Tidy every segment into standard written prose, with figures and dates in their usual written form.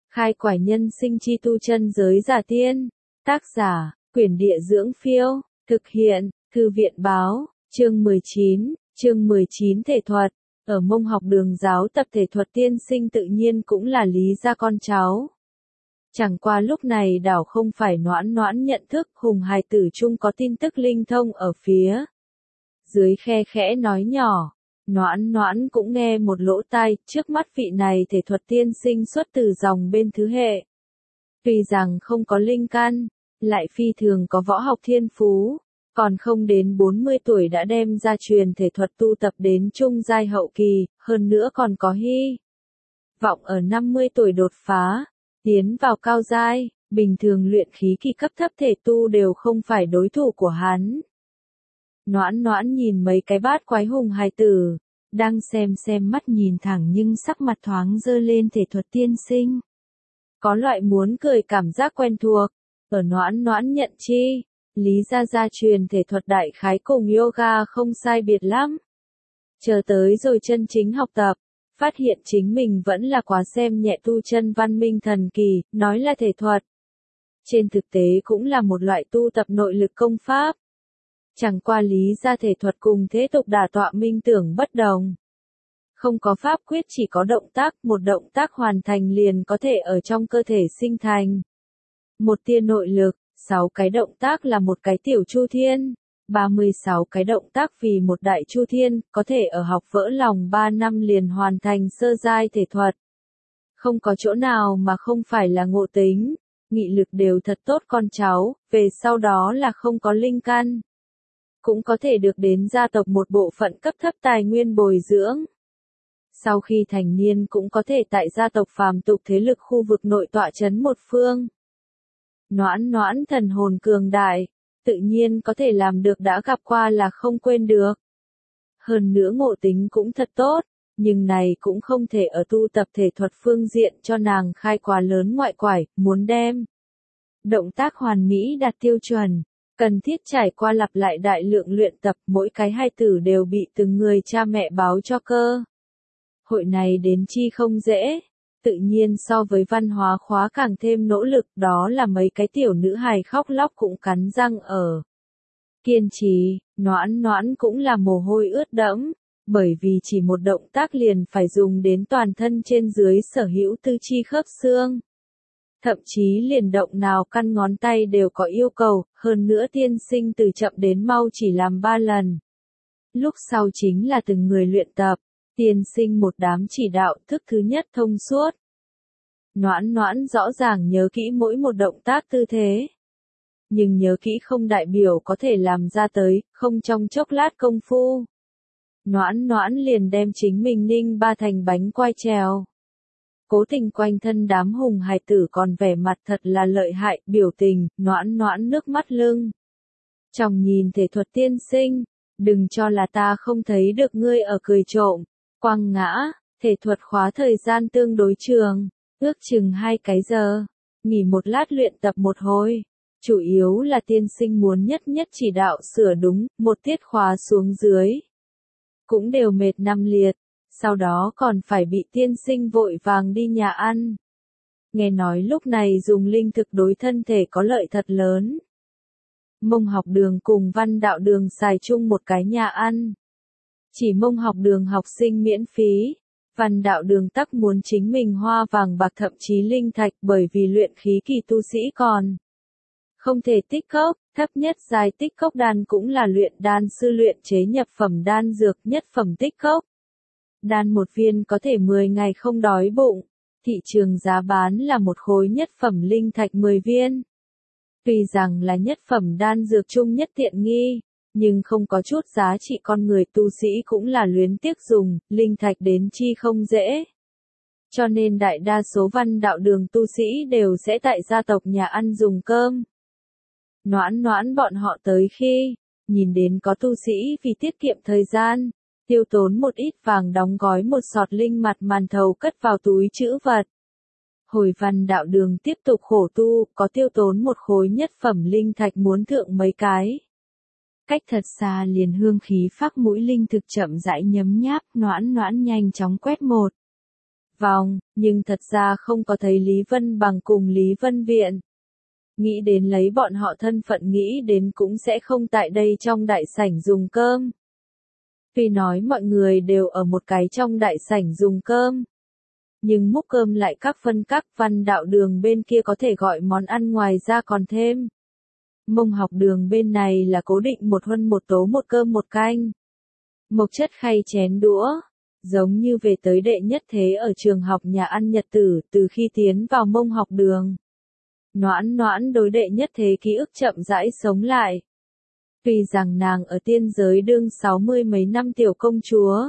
Khai quải nhân sinh chi tu chân giới giả tiên. Tác giả, Quyển Địa Dưỡng Phiêu. Thực hiện, Thư viện Báo. Chương 19 Thể thuật. Ở Mông học đường giáo tập thể thuật tiên sinh tự nhiên cũng là Lý gia con cháu. Chẳng qua lúc này đảo không phải Noãn Noãn nhận thức Hùng hài tử chung có tin tức linh thông ở phía dưới khe khẽ nói nhỏ. Noãn Noãn cũng nghe một lỗ tai, trước mắt vị này thể thuật tiên sinh xuất từ dòng bên thứ hệ. Tuy rằng không có linh căn, lại phi thường có võ học thiên phú, còn không đến 40 tuổi đã đem ra truyền thể thuật tu tập đến trung giai hậu kỳ, hơn nữa còn có hy vọng ở 50 tuổi đột phá, tiến vào cao giai, bình thường luyện khí kỳ cấp thấp thể tu đều không phải đối thủ của hắn. Noãn Noãn nhìn mấy cái bát quái hùng hài tử, đang xem mắt nhìn thẳng nhưng sắc mặt thoáng dơ lên thể thuật tiên sinh. Có loại muốn cười cảm giác quen thuộc, ở Noãn Noãn nhận chi, Lý gia truyền thể thuật đại khái cùng yoga không sai biệt lắm. Chờ tới rồi chân chính học tập, phát hiện chính mình vẫn là quá xem nhẹ tu chân văn minh thần kỳ, nói là thể thuật. Trên thực tế cũng là một loại tu tập nội lực công pháp. Chẳng qua Lý gia thể thuật cùng thế tục đả tọa minh tưởng bất đồng. Không có pháp quyết, chỉ có động tác, một động tác hoàn thành liền có thể ở trong cơ thể sinh thành một tia nội lực, 6 cái động tác là một cái tiểu chu thiên, 36 cái động tác vì một đại chu thiên, có thể ở học vỡ lòng 3 năm liền hoàn thành sơ giai thể thuật. Không có chỗ nào mà không phải là ngộ tính, nghị lực đều thật tốt con cháu, về sau đó là không có linh căn. Cũng có thể được đến gia tộc một bộ phận cấp thấp tài nguyên bồi dưỡng. Sau khi thành niên cũng có thể tại gia tộc phàm tục thế lực khu vực nội tọa chấn một phương. Noãn Noãn thần hồn cường đại, tự nhiên có thể làm được, đã gặp qua là không quên được. Hơn nữa ngộ tính cũng thật tốt, nhưng này cũng không thể ở tu tập thể thuật phương diện cho nàng khai quá lớn ngoại quải, muốn đem động tác hoàn mỹ đạt tiêu chuẩn, cần thiết trải qua lặp lại đại lượng luyện tập, mỗi cái hai tử đều bị từng người cha mẹ báo cho cơ. Hội này đến chi không dễ, tự nhiên so với văn hóa khóa càng thêm nỗ lực, đó là mấy cái tiểu nữ hài khóc lóc cũng cắn răng ở. Kiên trì, Noãn Noãn cũng là mồ hôi ướt đẫm, bởi vì chỉ một động tác liền phải dùng đến toàn thân trên dưới sở hữu tứ chi khớp xương. Thậm chí liền động nào căn ngón tay đều có yêu cầu, hơn nữa tiên sinh từ chậm đến mau chỉ làm 3 lần. Lúc sau chính là từng người luyện tập, tiên sinh một đám chỉ đạo, thức thứ nhất thông suốt. Noãn Noãn rõ ràng nhớ kỹ mỗi một động tác tư thế. Nhưng nhớ kỹ không đại biểu có thể làm ra tới, không trong chốc lát công phu. Noãn Noãn liền đem chính mình ninh ba thành bánh quai trèo. Cố Tình quanh thân đám hùng hài tử còn vẻ mặt thật là lợi hại, biểu tình, Noãn Noãn nước mắt lưng. Chồng nhìn thể thuật tiên sinh, đừng cho là ta không thấy được ngươi ở cười trộm, quăng ngã, thể thuật khóa thời gian tương đối trường, ước chừng 2 cái giờ, nghỉ một lát luyện tập một hồi. Chủ yếu là tiên sinh muốn nhất chỉ đạo sửa đúng, một tiết khóa xuống dưới. Cũng đều mệt 5 liệt. Sau đó còn phải bị tiên sinh vội vàng đi nhà ăn. Nghe nói lúc này dùng linh thực đối thân thể có lợi thật lớn. Mông học đường cùng văn đạo đường xài chung một cái nhà ăn. Chỉ mông học đường học sinh miễn phí, văn đạo đường tắc muốn chính mình hoa vàng bạc thậm chí linh thạch, bởi vì luyện khí kỳ tu sĩ còn không thể tích cốc, thấp nhất giai tích cốc đan cũng là luyện đan sư luyện chế nhập phẩm đan dược, nhất phẩm tích cốc. Đan một viên có thể 10 ngày không đói bụng, thị trường giá bán là một khối nhất phẩm linh thạch 10 viên. Tuy rằng là nhất phẩm đan dược chung nhất tiện nghi, nhưng không có chút giá trị, con người tu sĩ cũng là luyến tiếc dùng, linh thạch đến chi không dễ. Cho nên đại đa số văn đạo đường tu sĩ đều sẽ tại gia tộc nhà ăn dùng cơm. Noãn Noãn bọn họ tới khi nhìn đến có tu sĩ vì tiết kiệm thời gian, tiêu tốn một ít vàng đóng gói một sọt linh mặt màn thầu cất vào túi trữ vật. Hồi văn đạo đường tiếp tục khổ tu, có tiêu tốn một khối nhất phẩm linh thạch muốn thượng mấy cái. Cách thật xa liền hương khí phác mũi linh thực chậm rãi nhấm nháp, Noãn Noãn nhanh chóng quét một vòng, nhưng thật ra không có thấy Lý Vân Bằng cùng Lý Vân Viện. Nghĩ đến lấy bọn họ thân phận nghĩ đến cũng sẽ không tại đây trong đại sảnh dùng cơm. Tuy nói mọi người đều ở một cái trong đại sảnh dùng cơm, nhưng múc cơm lại các phân các văn đạo đường bên kia có thể gọi món ăn ngoài ra còn thêm. Mông học đường bên này là cố định một huân một tố một cơm một canh. Mộc chất khay chén đũa, giống như về tới đệ nhất thế ở trường học nhà ăn Nhật Tử từ khi tiến vào mông học đường. Noãn noãn đối đệ nhất thế ký ức chậm rãi sống lại. Tuy rằng nàng ở tiên giới đương 60 mấy năm tiểu công chúa.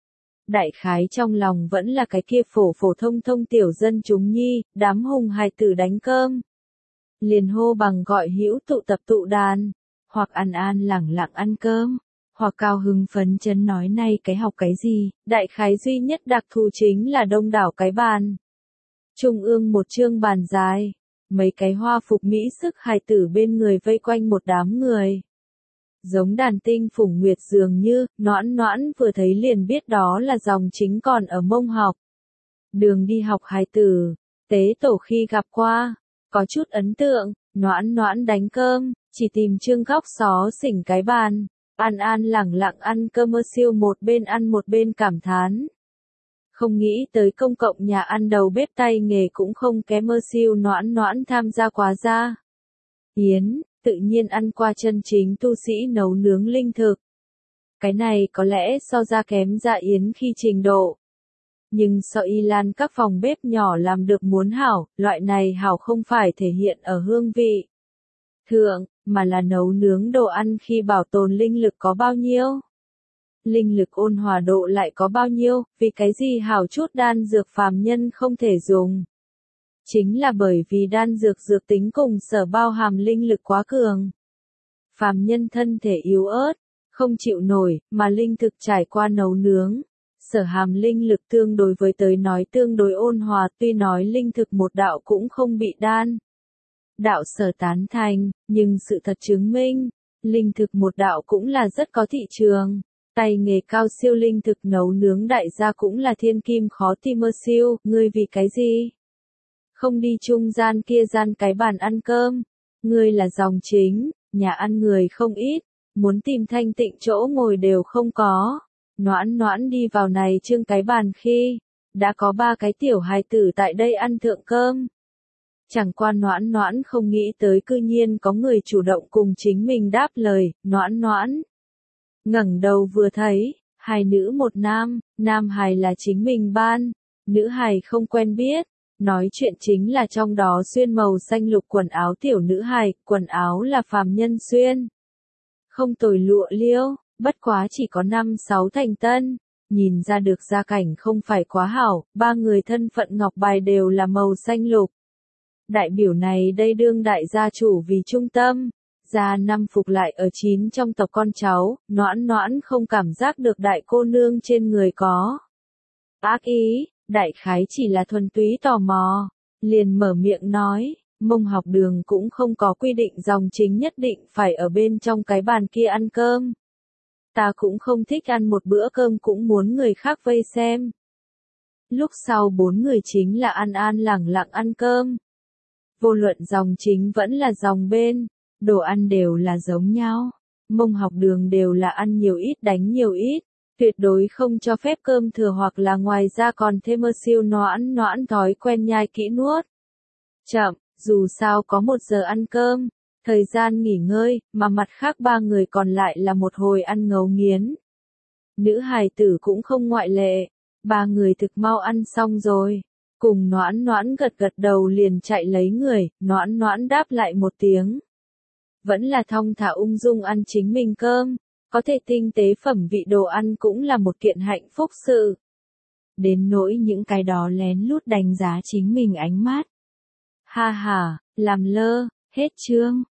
Đại khái trong lòng vẫn là cái kia phổ phổ thông thông tiểu dân chúng nhi, đám hùng hài tử đánh cơm. Liền hô bằng gọi hữu tụ tập tụ đàn, hoặc an an lẳng lặng ăn cơm, hoặc cao hứng phấn chấn nói này cái học cái gì, đại khái duy nhất đặc thù chính là đông đảo cái bàn. Trung ương một chương bàn dài, mấy cái hoa phục mỹ sức hài tử bên người vây quanh một đám người. Giống đàn tinh phủng nguyệt dường như, noãn noãn vừa thấy liền biết đó là dòng chính còn ở mông học. Đường đi học hài tử, tế tổ khi gặp qua, có chút ấn tượng, noãn noãn đánh cơm, chỉ tìm trương góc xó xỉnh cái bàn, an an lẳng lặng ăn cơm mơ siêu một bên ăn một bên cảm thán. Không nghĩ tới công cộng nhà ăn đầu bếp tay nghề cũng không kém mơ siêu noãn noãn tham gia quá ra. Yến, tự nhiên ăn qua chân chính tu sĩ nấu nướng linh thực. Cái này có lẽ so ra kém Dạ Yến khi trình độ. Nhưng so y lan các phòng bếp nhỏ làm được muốn hảo, loại này hảo không phải thể hiện ở hương vị thượng, mà là nấu nướng đồ ăn khi bảo tồn linh lực có bao nhiêu. Linh lực ôn hòa độ lại có bao nhiêu, vì cái gì hảo chút đan dược phàm nhân không thể dùng. Chính là bởi vì đan dược dược tính cùng sở bao hàm linh lực quá cường. Phàm nhân thân thể yếu ớt, không chịu nổi, mà linh thực trải qua nấu nướng. Sở hàm linh lực tương đối với tới nói tương đối ôn hòa, tuy nói linh thực một đạo cũng không bị đan đạo sở tán thành, nhưng sự thật chứng minh, linh thực một đạo cũng là rất có thị trường. Tay nghề cao siêu linh thực nấu nướng đại gia cũng là thiên kim khó tìm mơ siêu, ngươi vì cái gì? Không đi trung gian kia gian cái bàn ăn cơm, ngươi là dòng chính, nhà ăn người không ít, muốn tìm thanh tịnh chỗ ngồi đều không có. Noãn noãn đi vào này trưng cái bàn khi, đã có 3 cái tiểu hài tử tại đây ăn thượng cơm. Chẳng qua noãn noãn không nghĩ tới cư nhiên có người chủ động cùng chính mình đáp lời, noãn noãn. Ngẩng đầu vừa thấy, 2 nữ 1 nam, nam hài là chính mình ban, nữ hài không quen biết. Nói chuyện chính là trong đó xuyên màu xanh lục quần áo tiểu nữ hài, quần áo là phàm nhân xuyên. Không tồi lụa liêu, bất quá chỉ có 5-6 thành tân, nhìn ra được gia cảnh không phải quá hảo, 3 người thân phận ngọc bài đều là màu xanh lục. Đại biểu này đây đương đại gia chủ vì trung tâm, gia 5 phục lại ở 9 trong tộc con cháu, noãn noãn không cảm giác được đại cô nương trên người có ác ý. Đại khái chỉ là thuần túy tò mò, liền mở miệng nói, mông học đường cũng không có quy định dòng chính nhất định phải ở bên trong cái bàn kia ăn cơm. Ta cũng không thích ăn một bữa cơm cũng muốn người khác vây xem. Lúc sau 4 người chính là an an lẳng lặng ăn cơm. Vô luận dòng chính vẫn là dòng bên, đồ ăn đều là giống nhau. Mông học đường đều là ăn nhiều ít đánh nhiều ít. Tuyệt đối không cho phép cơm thừa hoặc là ngoài ra còn thêm mơ siêu noãn noãn thói quen nhai kỹ nuốt. Chậm, dù sao có 1 giờ ăn cơm, thời gian nghỉ ngơi, mà mặt khác 3 người còn lại là một hồi ăn ngấu nghiến. Nữ hài tử cũng không ngoại lệ, 3 người thực mau ăn xong rồi. Cùng noãn noãn gật gật đầu liền chạy lấy người, noãn noãn đáp lại một tiếng. Vẫn là thong thả ung dung ăn chính mình cơm. Có thể tinh tế phẩm vị đồ ăn cũng là một kiện hạnh phúc sự. Đến nỗi những cái đó lén lút đánh giá chính mình ánh mắt. Ha ha, làm lơ, hết chương.